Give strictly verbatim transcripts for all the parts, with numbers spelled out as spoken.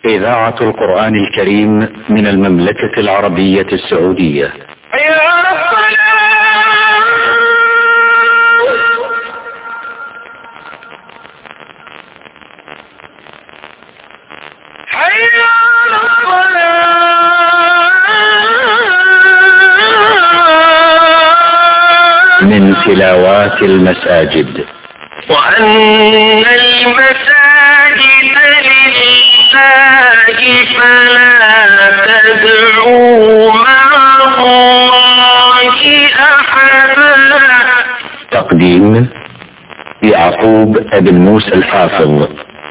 إذاعة القرآن الكريم من المملكة العربية السعودية. من تلاوات المساجد. وأن المساجد لله فلا تدعوا مع الله أحدا. تقديم يعقوب بن موسى الحافظ.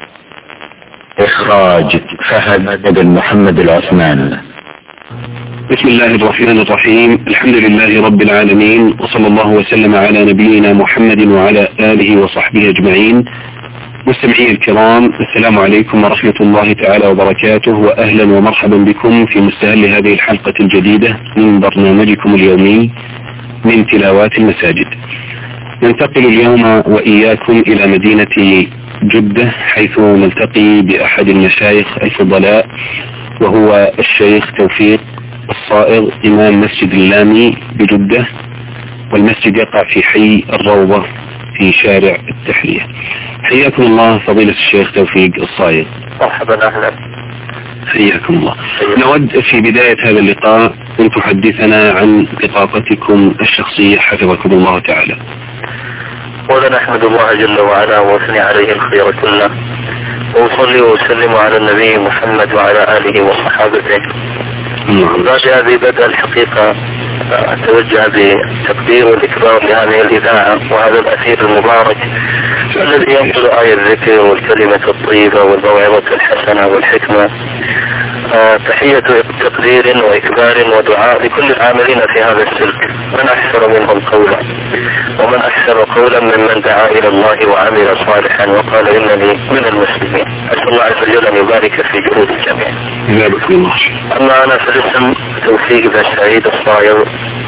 إخراج فهد بن محمد العثمان. بسم الله الرحمن الرحيم. الحمد لله رب العالمين، وصلى الله وسلم على نبينا محمد وعلى آله وصحبه أجمعين. مستمعي الكرام، السلام عليكم ورحمة الله تعالى وبركاته، وأهلا ومرحبا بكم في مستهل هذه الحلقة الجديدة من برنامجكم اليومي من تلاوات المساجد. ننتقل اليوم وإياكم إلى مدينة جدة، حيث نلتقي بأحد المشايخ الفضلاء، وهو الشيخ توفيق الصائغ، إمام مسجد اللامي بجدة، والمسجد يقع في حي الروضة في شارع التحرية. حياكم الله فضيلة الشيخ توفيق الصائغ. مرحبا أهلا. حياكم الله. نود في بداية هذا اللقاء أن تحدثنا عن بطاقتكم الشخصية حفظكم الله تعالى. أولا أحمد الله جل وعلا وأثني عليه الخير كله، وأصلي وأسلم على النبي محمد وعلى آله وصحابته. بعد هذه بدأ الحقيقة أتوجه بالتقدير والإكرام لهذه الإذاعة وهذا الأثير المبارك الذي ينقل آية الذكر والكلمة الطيبة والموعظة الحسنة والحكمة. تحية تقدير وإكبار ودعاء لكل العاملين في هذا السلك، من أحسن منهم قولا ومن أحسن قولا ممن دعا إلى الله وعمل صالحا وقال إنني من المسلمين. أسأل الله عز وجل أن يبارك في جهود الجميع. أما أنا فالاسم توفيق بن سعيد الصائغ،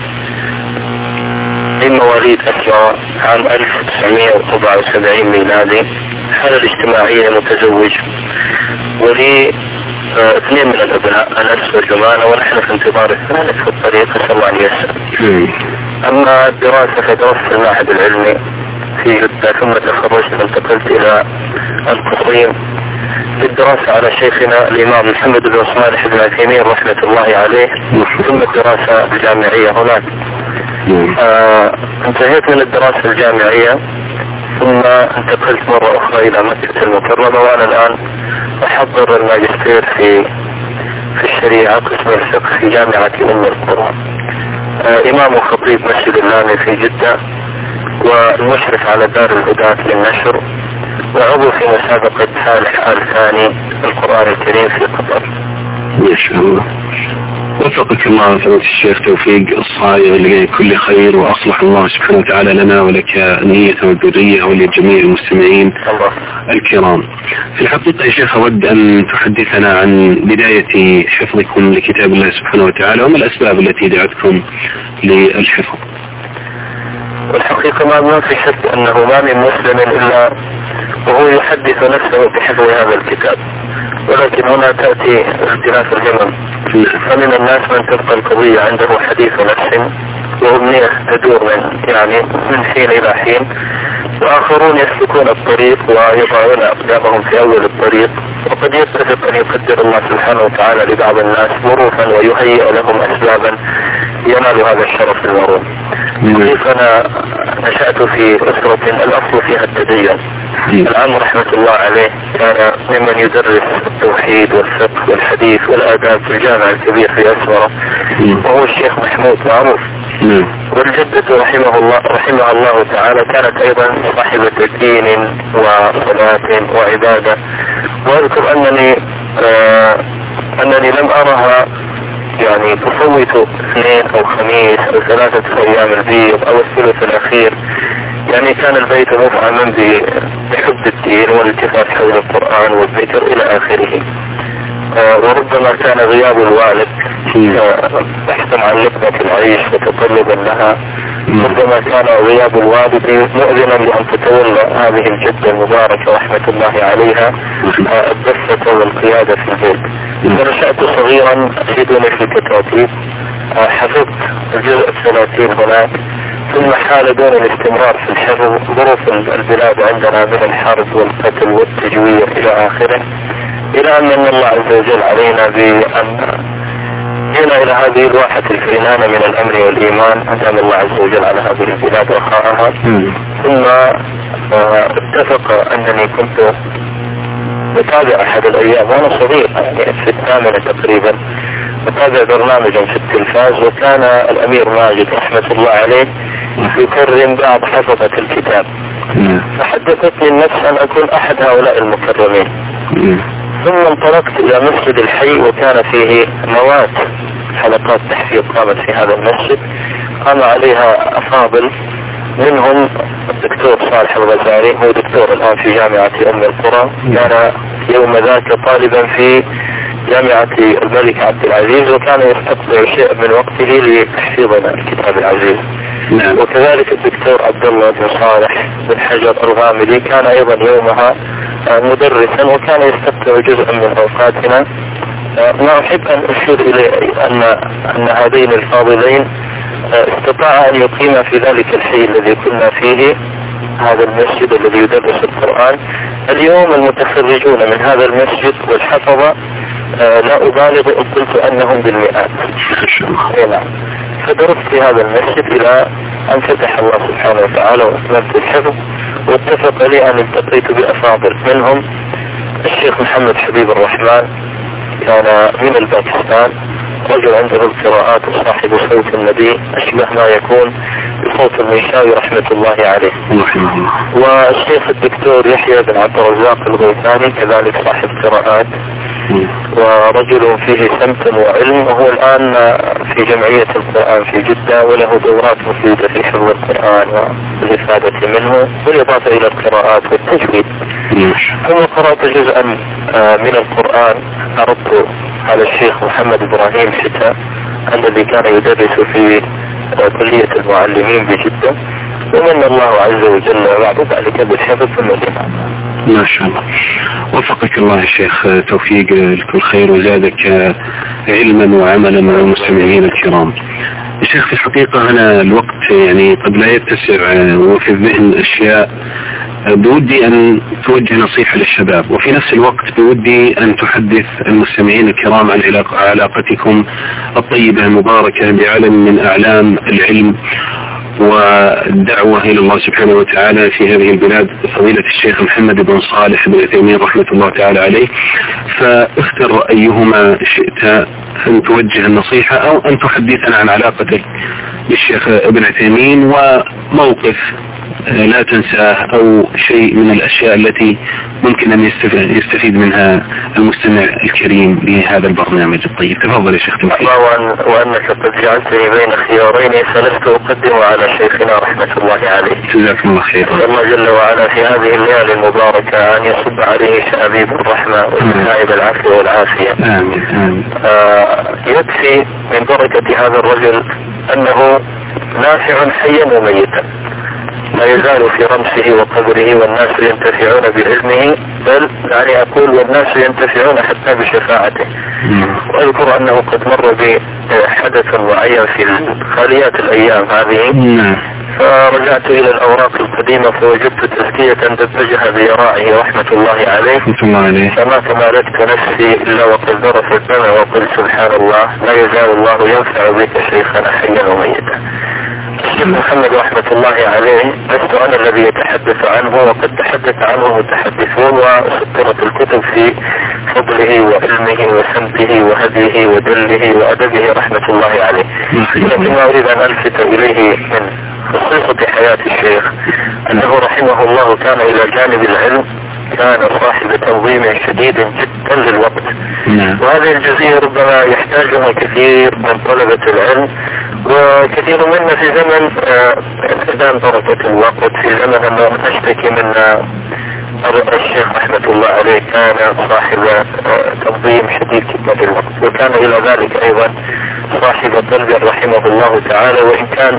من مواليد أسرى عام ألف وتسعمائة وأربعة وسبعين ميلادي، حالة الاجتماعية متزوج، ولي اثنين من الأبناء أنس وجمانة، ونحن في انتظار الثالث في الطريق، أسأل الله أن ييسر. أما الدراسة فدرست في المعهد العلمي في جدة، ثم تخرجت وانتقلت إلى القصيم للدراسة على شيخنا الإمام محمد بن صالح بن عثيمين رحمة الله عليه، ثم الدراسة الجامعية هناك. آه انتهيت من الدراسة الجامعية ثم انتقلت مرة أخرى إلى مكة المكرمة، وأنا الآن أحضر الماجستير في في الشريعة قسم الفقه في جامعة أم القرى. آه إمام وخطيب مسجد اللامي في جدة، والمشرف على دار الهداة للنشر، وعضو في مسابقة صالح آل ثاني القرآن الكريم في قطر. ما شاء الله. وفقك الله فضيلة الشيخ توفيق الصائغ لكل خير، وأصلح الله سبحانه وتعالى لنا ولك النية والذرية ولجميع المستمعين الله الكرام. في الحقيقة يا شيخ أود أن تحدثنا عن بداية حفظكم لكتاب الله سبحانه وتعالى، وما الأسباب التي دعتكم للحفظ؟ والحقيقة ما في شك أنه ما من مسلم إلا وهو يحدث نفسه بحفظ هذا الكتاب، ولكن هنا تأتي اختلاف الهمم. فمن الناس من تبقى القضية عنده حديث نفس وأمنية تدور من يعني من حين إلى حين، وآخرون يسلكون الطريق ويضعون أقدامهم في أول الطريق، وقد يتفق أن يقدر الله سبحانه وتعالى لبعض الناس ظروفا ويهيئ لهم أسبابا ينال هذا الشرف المروم. أنا نشأت في أسرة الأصل فيها التدين. العم رحمة الله عليه كان ممن يدرس التوحيد والفقه والحديث والآداب في الجامع الكبير في أسمرة، وهو الشيخ محمود معروف. والجدة رحمه الله رحمه الله تعالى كانت أيضا صاحبة دين وصلاة وعبادة. وأذكر أنني آه أنني لم أرها يعني تفوت اثنين أو خميس أو ثلاثة أيام البيض أو الثلث الأخير. يعني كان البيت مفعما بحب الدين والالتفات حول القرآن والذكر إلى آخره. آه وربما كان غياب الوالد بحثا عن لقمة العيش وتطلبا لها ربما كان غياب الوالد مؤذنا لأن تتولى هذه الجدة المباركة رحمة الله عليها الدفة والقيادة في البيت. فنشأت صغيرا أفيدني في الكتاتيب، حفظت الجزء الثلاثين هناك، ثم حال دون الاستمرار في الحفظ ظروف البلاد عندنا من الحرب والقتل والتجوير إلى آخره، إلى أن من الله عز وجل علينا بأن جينا إلى هذه الواحة الفرنانة من الأمر والإيمان، أنعم الله عز وجل على هذه البلاد وخارها. ثم اتفق أنني كنت متابع أحد الأيام وأنا صغير يعني في الثامنة تقريبا، متابع برنامجا في التلفاز، وكان الأمير ماجد رحمة الله عليه يكرم بعض حفظة الكتاب، فحدثتني النفس أن أكون أحد هؤلاء المكرمين. ثم انطلقت إلى مسجد الحي، وكان فيه مواد حلقات تحفيظ قامت في هذا المسجد، قام عليها أفاضل، منهم الدكتور صالح الغزالي، هو دكتور الآن في جامعة أم القرى، كان يوم ذاك طالبا في جامعة الملك عبد العزيز، وكان يستقبل شيء من وقته لتحفيظنا الكتاب العزيز. نعم. وكذلك الدكتور عبد الله بن صالح بن حجر الغامدي كان أيضا يومها مدرسا، وكان يستقبل جزءا من أوقاتنا. ما أحب أن أشير إليه أن أن هذين الفاضلين استطاع أن يقيم في ذلك الحي الذي كنا فيه هذا المسجد الذي يدرس القرآن. اليوم المتخرجون من هذا المسجد والحفظة لا أبالغ إن قلت أنهم بالمئات. فدرست في هذا المسجد إلى أن فتح الله سبحانه وتعالى وأتممت الحفظ، واتفق لي أن التقيت بأفاضل، منهم الشيخ محمد حبيب الرحمن، كان من الباكستان، رجل عنده القراءات وصاحب صوت النبي أشبه ما يكون بصوت المنشاوي رحمة الله عليه. والشيخ الدكتور يحيى بن عبد الرزاق الغيثاني كذلك صاحب قراءات، ورجل فيه سمت وعلم، وهو الآن في جمعية القرآن في جدة، وله دورات مفيدة في حفظ القرآن والإفادة منه، بالإضافة إلى القراءات والتجويد. ثم قرأت جزءا من القرآن عرضت على الشيخ محمد إبراهيم حتى الذي كان يدرس في كلية المعلمين بجدة، ومن الله عز وجل بعد ذلك بالحفظ ثم الإمام. ما شاء الله، وفقك الله يا شيخ، توفيق لكل خير وزادك علما وعملا مع المستمعين الكرام. يا شيخ في الحقيقة أنا الوقت يعني قد لا يتسع وفي الذهن أشياء بودي أن توجه نصيحة للشباب، وفي نفس الوقت بودي أن تحدث المستمعين الكرام عن علاقتكم الطيبة المباركة بعلم من أعلام العلم والدعوة إلى الله سبحانه وتعالى في هذه البلاد، فضيلة الشيخ محمد بن صالح بن عثيمين رحمة الله تعالى عليه. فاختر أيهما شئت أن توجه النصيحة أو أن تحدثنا عن علاقتك بالشيخ ابن عثيمين وموقف لا تنساه أو شيء من الأشياء التي ممكن أن يستفيد منها المستمع الكريم لهذا البرنامج الطيب. تفضل يا شيخ. الله وأنك قد جعلتني بين خيارين فلست أقدم على شيخنا رحمة الله عليه. جزاكم الله خير. الله جل وعلا في هذه الليالي المباركة أن يصب عليه شأبيب الرحمة وسائب العفو والعافية. آمين آمين. آه يكفي من بركة هذا الرجل أنه نافع حيا وميتا، لا يزال في رمسه وقبره، والناس ينتفعون بعلمه، بل يعني أقول والناس ينتفعون حتى بشفاعته. وأذكر أنه قد مر بحدث معين في خاليات الأيام هذه، فرجعت إلى الأوراق القديمة فوجدت تزكية دبجها بيراعه رحمة الله عليه، فما تمالكت نفسي إلا وقد ذرف الدم وقلت سبحان الله، لا يزال الله ينفع بك شيخنا حيا وميتا. الشيخ محمد رحمة الله عليه لست أنا الذي يتحدث عنه، وقد تحدث عنه متحدثون وسطرت الكتب في فضله وعلمه وسمته وهديه ودله وأدبه رحمة الله عليه. لكن ما أريد أن ألفت إليه من خصوصة حياة الشيخ أنه رحمه الله كان إلى جانب العلم كان صاحب تنظيم شديد جدا للوقت. وهذه الجزئية ربما يحتاجها كثير من طلبة العلم، وكثير منا في زمن انعدام بركة الوقت، في زمن أنه نشتكي من الشيخ رحمة الله عليه كان صاحب تنظيم شديد جدا للوقت، وكان إلى ذلك أيضا صاحب قلب رحمه الله تعالى، وإن كان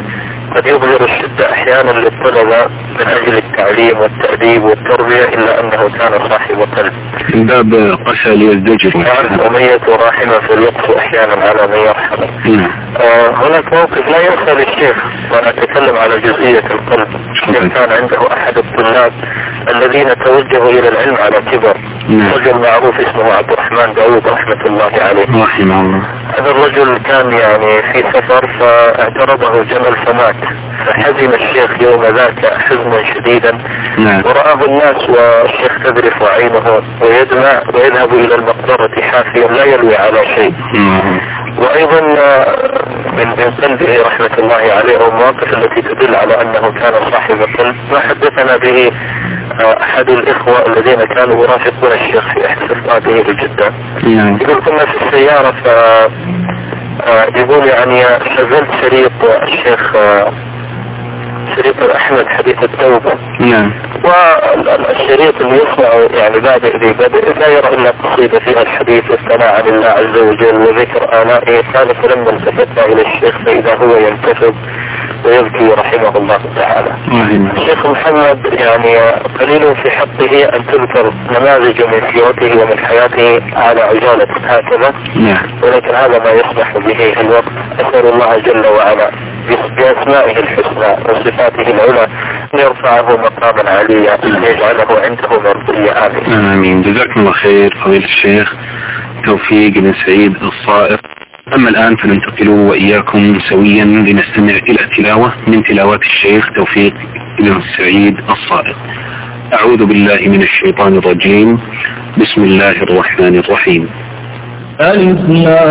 قد يظهر الشدة أحيانا للطلبة من أجل التعليم والتأديب والتربية، إلا أنه كان صاحب قلب. من باب قسى ليزدجر. كان أمية رحمة في اللطف أحيانا على من يرحمه. آه هناك موقف لا ينسى للشيخ، وأنا أتكلم على جزئية القلب. الشيخ كان عنده أحد الطلاب الذين توجهوا إلى العلم على كبر، رجل معروف اسمه عبد الرحمن داود رحمة الله عليه. رحمه الله. هذا الرجل كان يعني في سفر فاعترضه جمل فمات، فحزن الشيخ يوم ذاك حزنا شديدا. نعم. ورآه الناس والشيخ تذرف عينه ويدمع ويذهب إلى المقبرة حافيا لا يلوي على شيء. نعم. وأيضا من من قلبه رحمة الله عليه المواقف التي تدل على أنه كان صاحب قلب ما حدثنا به أحد الإخوة الذين كانوا يرافقون الشيخ في إحدى صفاته بجدة. يقول كنا في السيارة ف يقول يعني شغلت شريط الشيخ شريط أحمد حديث التوبة. نعم. والشريط اللي يسمع يعني بادئ ذي بدء لا يرى إلا قصيدة فيها الحديث والثناء عن الله عز وجل وذكر آلائه. قال فلما التفتنا إلى الشيخ فإذا هو ينتفض ويبكي رحمه الله تعالى. الشيخ محمد يعني قليل في حقه أن تذكر نماذج من سيرته ومن حياته على عجالة هكذا. نعم. ولكن هذا ما يصبح به الوقت. أسأل الله جل وعلا بأسمائه الحسنى وصفاته العلى أن يرفعه مقاما عليا أن يجعله عنده مرضية. آمين. آمين. جزاكم الله خير فضيلة الشيخ توفيق بن سعيد الصائغ. أما الآن فننتقل وإياكم سويا لنستمع إلى تلاوة من تلاوات الشيخ توفيق بن سعيد الصائغ. أعوذ بالله من الشيطان الرجيم. بسم الله الرحمن الرحيم. ألف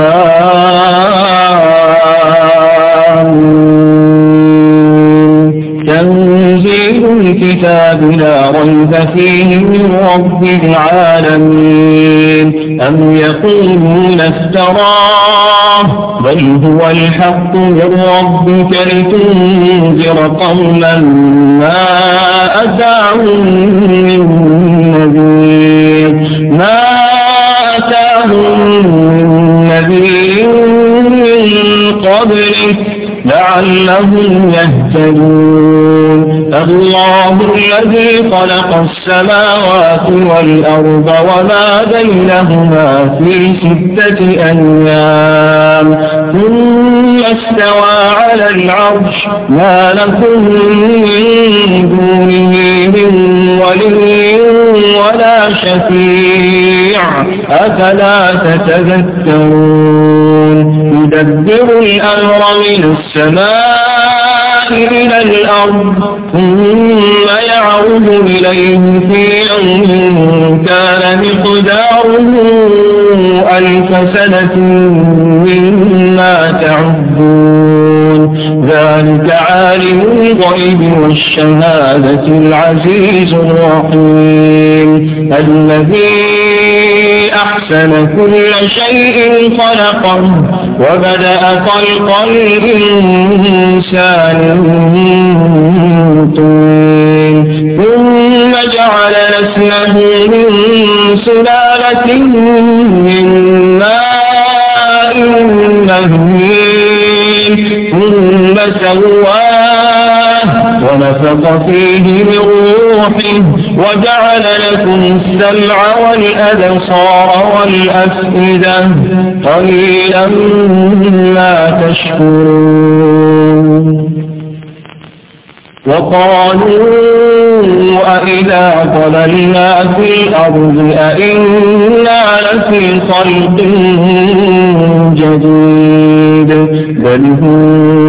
تنزيل الكتاب لا ريب فيه من رب العالمين. أم يقولون افتراه بل هو الحق من ربك لتنذر قوما ما أتاهم من نذير ما أتاهم من نذير من قبلك لعلهم يهتدون. الله الذي خلق السماوات والأرض وما بينهما في ستة أيام ثم استوى على العرش ما لكم من دونه من ولي ولا شفيع أفلا تتذكرون. يدبر الأمر من السماء إلى الأرض ثم يعود إليه في يوم كان مقداره ألف سنة مما تعدون. ذلك عالم الغيب والشهادة العزيز الرحيم الذي أحسن كل شيء خلقه وبدأ خلق الإنسان من طين ثم جعل نسله من سلالة من ماء مهين ثم سواه ونفخ فيه من روحه وجعل لكم السمع والأبصار والأفئدة قليلا ما تشكرون. وقالوا أإذا ضللنا في الأرض أإنا لفي خلق جديد بل هم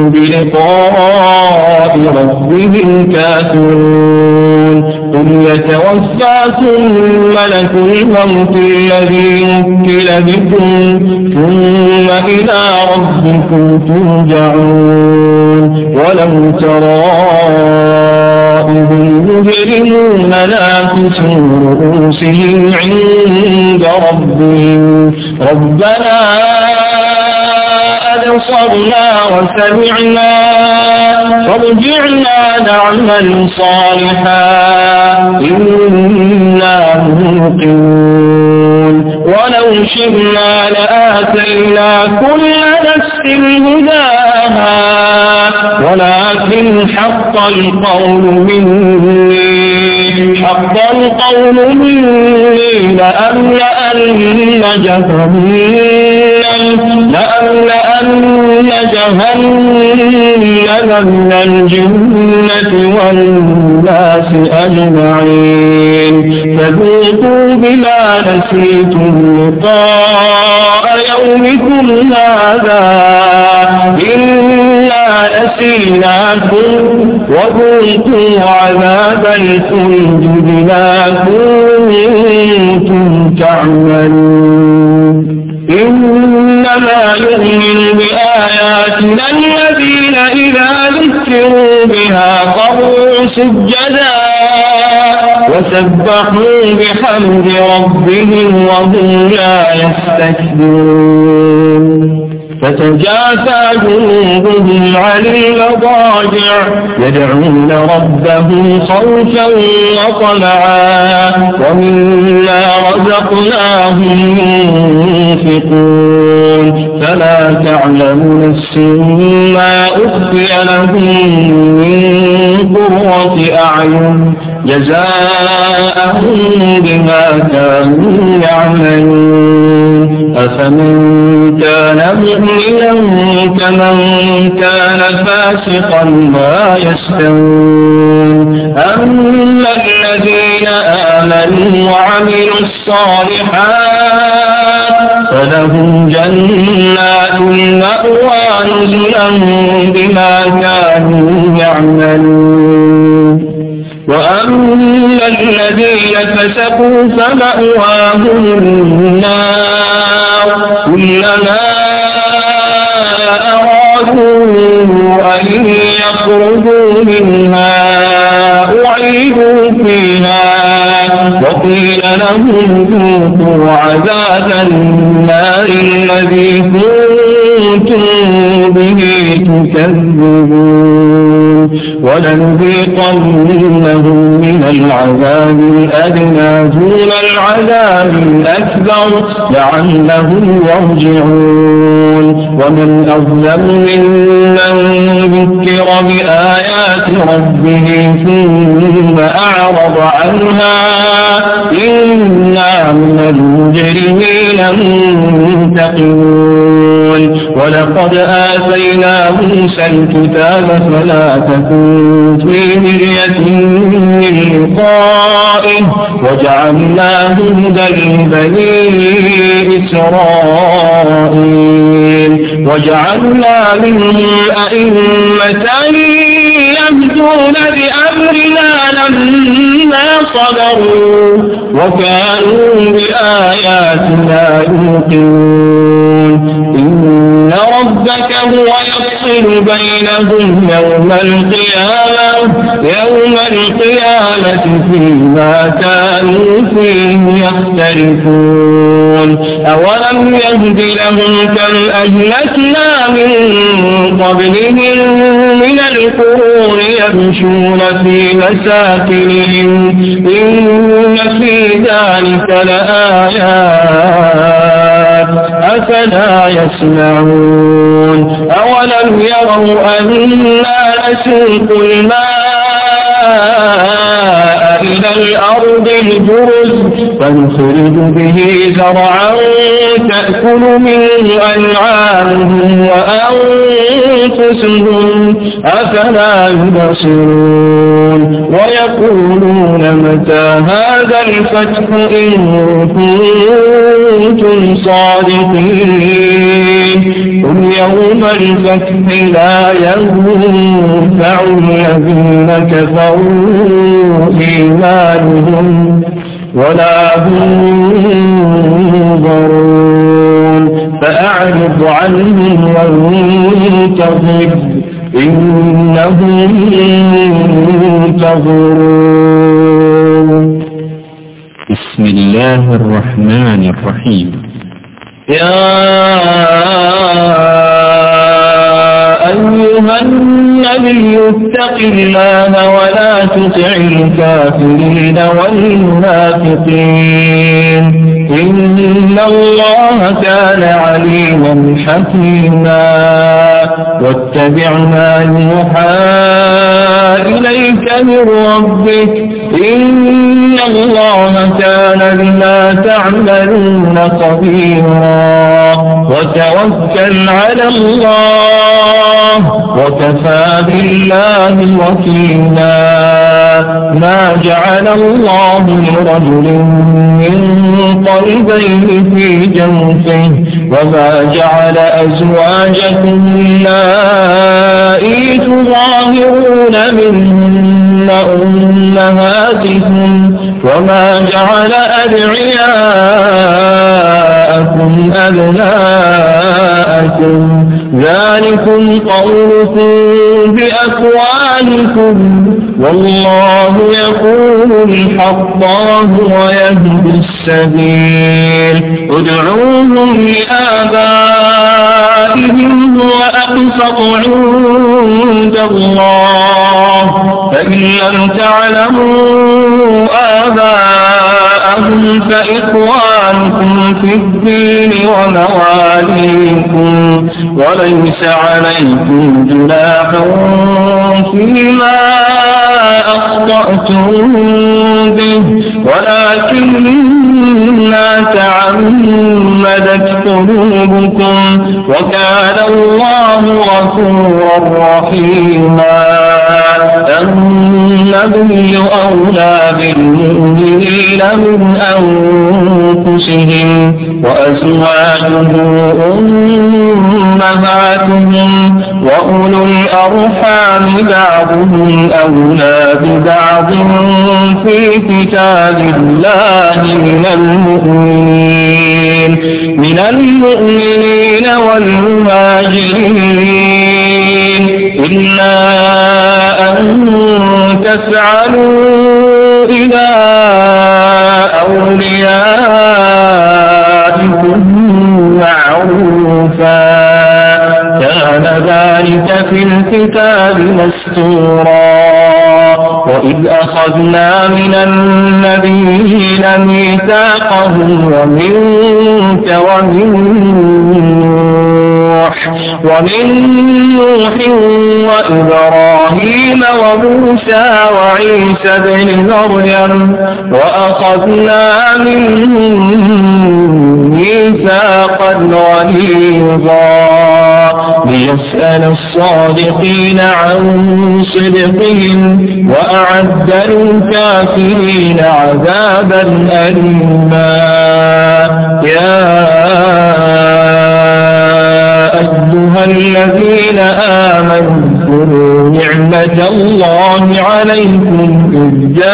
بلقاء ربهم كافرون. قل يتوفاكم ملك الموت الذي وكل بكم ثم إلى ربكم ترجعون. ولو ترى إذ المجرمون ناكسوا رؤوسهم عند ربهم ربنا أبصرنا وسمعنا فارجعنا نعمل صالحا إنا موقنون. ولو شئنا لآتينا كل نفس هداها ولكن حق القول مني حق القول مني لأملأن جهنم لأملأن جهنم من الجنة والناس أجمعين فذوقوا بما نسيتم لقاء يومكم هذا إنا نسيناكم وذوقوا عذاب الخلد بما كنتم تعملون إنما يؤمن بآياتنا الذين إذا ذكروا بها خروا سجدا وسبحوا بحمد ربهم وهم لا يستكبرون فتجافى جنوبهم عن المضاجع يدعون ربهم خوفا وطمعا ومما رزقناهم ينفقون فلا تعلم نفس ما أخفي لهم من قرة أعين جزاء بما كانوا يعملون أفمن كان مؤمنا كمن كان فاسقا لا يستوون أما الذين آمنوا وعملوا الصالحات فلهم جنات المأوى نزلا بما كانوا يعملون وأما الذين فسقوا فمأواهم النار كلما أرادوا أن يخرجوا منها أعيدوا فيها وقيل لهم ذوقوا عذاب النار الذي كنتم به تكذبون ولنذيقنهم من العذاب الأدنى دون العذاب الأكبر لعلهم يرجعون ومن أظلم ممن ذكر بآيات ربه ثم أعرض عنها إنا من المجرمين منتقمون ولقد آتينا موسى الكتاب فلا تكن في مرية من لقائه وجعلناه هدى لبني إسرائيل وجعلنا منهم أئمة يهدون بأمرنا لما صبروا وكانوا بآياتنا يوقنون إن ربك هو يفصل بينهم يوم القيامة يوم القيامة فيما كانوا فيه يختلفون أولم يهد لهم كم أهلكنا من قبلهم من القرون يمشون في مساكنهم إن في ذلك لآيات أفلا يسمعون أولم يروا أنا نسوق الماء إلى الأرض الجرز فنخرج به زرعا تأكل منه أنعامهم وأنفسهم أفلا يبصرون ويقولون متى هذا الفتح إن كنتم صادقين قل يوم الفتح لا ينفع الذين كفروا إيمانهم ولا هم ينظرون فأعرض عنهم وانتظر إنهم ينتظرون. بسم الله الرحمن الرحيم. يا أيها النبي اتق الله ولا تطع الكافرين والمنافقين إن الله كان عليما حكيما واتبع ما يوحى إليك من ربك إن الله كان بما تعملون خبيرا وتوكل على الله وكفى بالله وكيلا ما جعل الله لرجل من قلبين في جوفه وما جعل أزواجكم اللائي تظاهرون منهن أمهاتكم وما جعل أدعياءكم أبناءكم ذلكم قولكم بأفواهكم والله يقول الحق وهو يهدي السبيل ادعوهم لآبائهم وأقسط عند الله فإن لم تعلموا آباءهم فإخوانكم في الدين ومواليكم وليس عليكم جناح فيما أخطأتم به ولكن ما تعمدت قلوبكم وكان الله غفورا رحيما النبي أولى بالمؤمنين من أنفسهم وأزواجه أمهاتهم وأولو الأرحام بعضهم أولى ببعض في كتاب الله من المؤمنين من المؤمنين والمهاجرين إلا أن تفعلوا إلى أوليائكم معروفا كان ذلك في الكتاب مسطورا وإذ أخذنا من النبيين ميثاقهم ومنك ومن نوح ومن نوح وإبراهيم وموسى وعيسى بن مريم وأخذنا منهم ميثاقا غليظا ليسأل الصادقين عن صدقهم وأعد للكافرين عذابا أليما يا أيها الذين آمنوا اذكروا نعمة الله عليكم إذ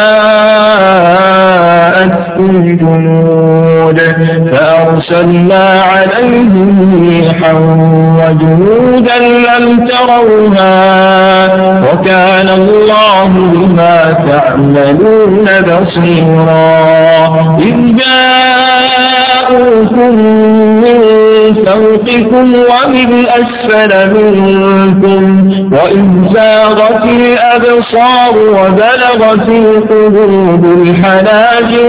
جاءتكم جنود فأرسلنا عليهم ريحا وجنودا لم تروها وكان الله بما تعملون بصيرا إذ جاءوكم من فوقكم ومن أسفل منكم وإذ زاغت الأبصار وبلغت القلوب الحناجر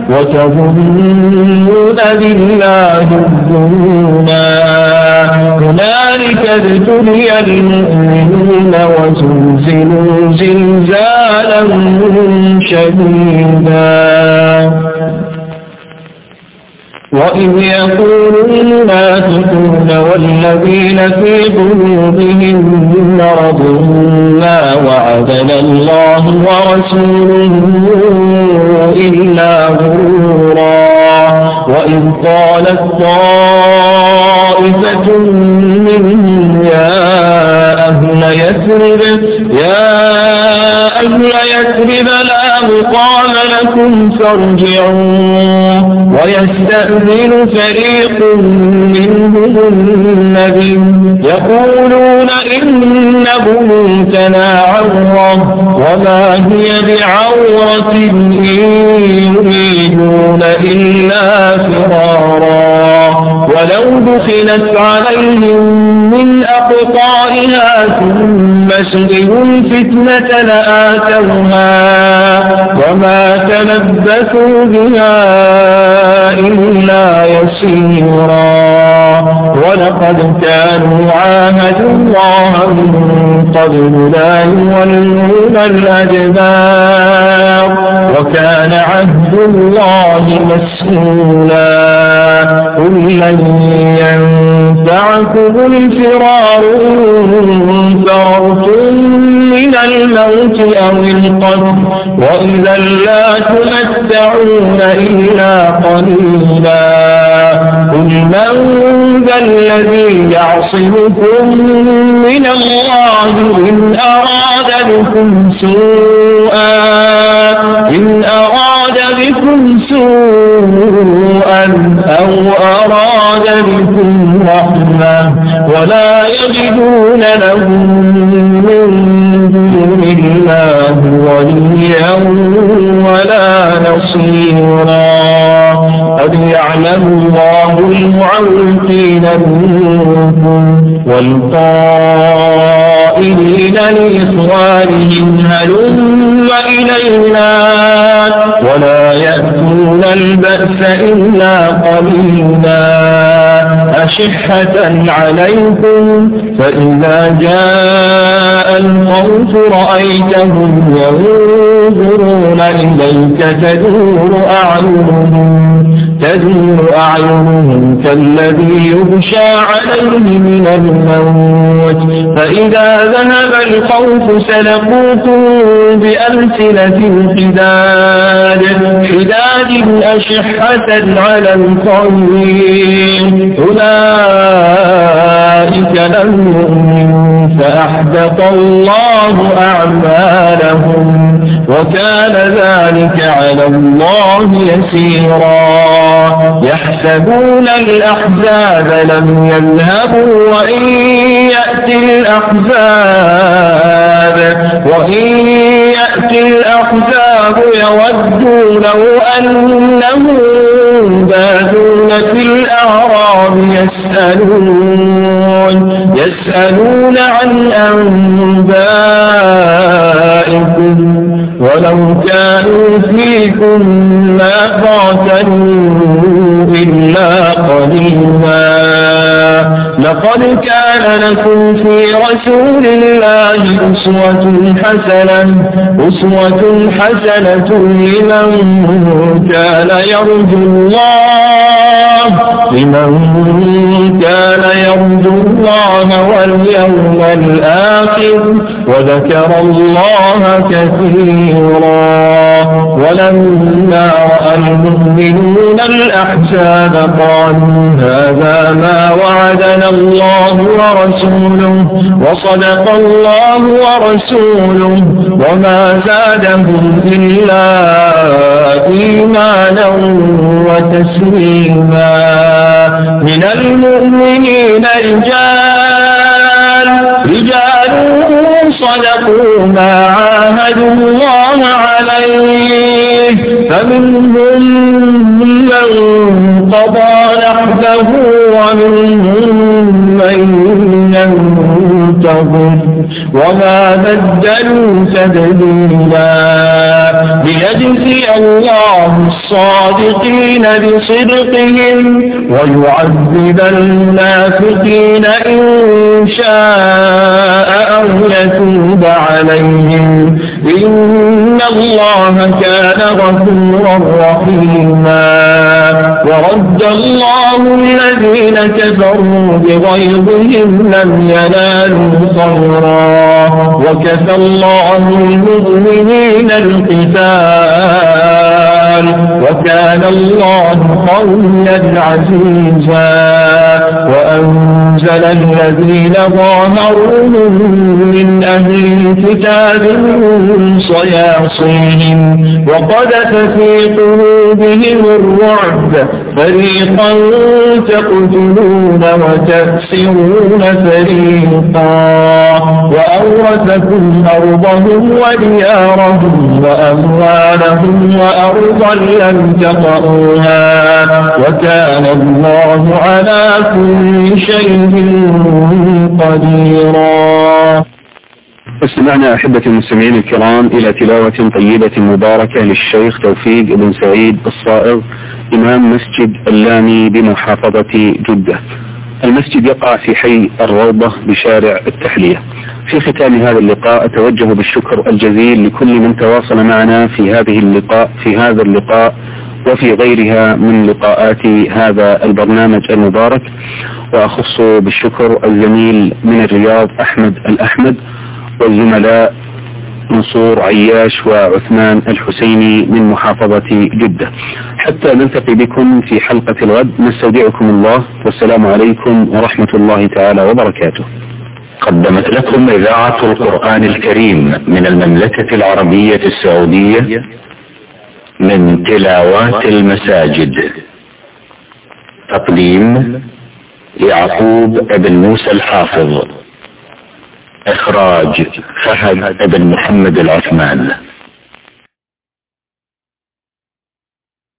وتظنون بالله الظنونا هنالك ابتلي المؤمنون وزلزلوا زلزالا شديدا وإذ يقول المنافقون والذين في قلوبهم مرض ما وعدنا الله ورسوله إلا غرورا وإذ قالت طائفة منهم يا أهل يثرب يا أهل يثرب لا مقام لكم فارجعوا ويستأذن فريق منهم النبي يقولون إن بيوتنا عورة وما هي بعورة إن يريدون إلا فرارا ولو ولو دخلت عليهم من أقطارها ثم سئلوا الفتنة لآتوها وما تلبثوا بها إلا يسيرا ولقد كانوا عاهدوا الله من قبل لا يولون الأدبار وكان عهد الله مسؤولا قل لن ينفعكم الفرار إن فررتم من الموت أو القتل وإذا لا تمتعون إلا قليلا قل من ذا الذي يعصمكم من الله إن أراد بكم سوءا إن أراد بكم سوءا أو أراد بكم رحمة ولا يجدون لهم من دون الله وليا ولا نصيرا قد يعلم الله المعوقين منكم والقائلين لإخوانهم هلم إلينا ولا يأتون البأس إلا قليلا أشحة عليكم فإذا جاء الخوف رأيتهم ينظرون إليك تدور أعينهم تدور أعينهم كالذي يغشى عليه من الموت فإذا ذهب الخوف سلقوكم بألسنة حداد حداد أشحة على الخير أولئك لم يؤمنوا فأحبط الله أعمالهم وكان ذلك على الله يسيرا يحسبون الأحزاب لم يذهبوا وإن يأتي الأحزاب وإن يأتي الأحزاب يودوا لو أنهم بادون في الأعراب يسألون يسألون عن أنبائكم ولو كانوا فيكم ما قاتلوا إلا قليلا لقد كان لكم في رسول الله أسوة حسنة أسوة حسنة لمن كان يرجو الله لمن كان يرجو الله واليوم الآخر وذكر الله كثيرا ولما رأى المؤمنون الأحزاب قالوا هذا ما وعدنا الله ورسوله وصدق الله ورسوله وما زادهم إلا إيمانا وتسليما من المؤمنين رجال رجال صدقوا ما عاهدوا الله عليه فمنهم من قضى نحبه ومنهم من ينتظر وما بدلوا تبديلا ليجزي الله الصادقين بصدقهم ويعذب المنافقين إن شاء أو يتوب عليهم إن الله كان غفورا رحيما ورد الله الذين كفروا بغيظهم لم ينالوا خيرا وكفى الله المؤمنين القتال وكان الله قويا عزيزا وأنزل أنزل الذين ظاهروهم من أهل الكتاب من صياصيهم وقذف في قلوبهم الرعب فريقا تقتلون وتأسرون فريقا وأورثكم أرضهم وديارهم وأموالهم وأرضا لم تطئوها وكان الله على كل شيء قديرا. استمعنا أحبة المستمعين الكرام إلى تلاوة طيبة مباركة للشيخ توفيق بن سعيد الصائغ إمام مسجد اللامي بمحافظة جدة. المسجد يقع في حي الروضة بشارع التحلية. في ختام هذا اللقاء أتوجه بالشكر الجزيل لكل من تواصل معنا في هذه اللقاء في هذا اللقاء وفي غيرها من لقاءات هذا البرنامج المبارك، وأخص بالشكر الزميل من الرياض أحمد الأحمد والزملاء منصور عياش وعثمان الحسيني من محافظة جدة. حتى نلتقي بكم في حلقة الغد نستودعكم الله والسلام عليكم ورحمة الله تعالى وبركاته. قدمت لكم إذاعة القرآن الكريم من المملكة العربية السعودية من تلاوات المساجد. تقديم يعقوب بن موسى الحافظ. إخراج فهد بن محمد العثمان.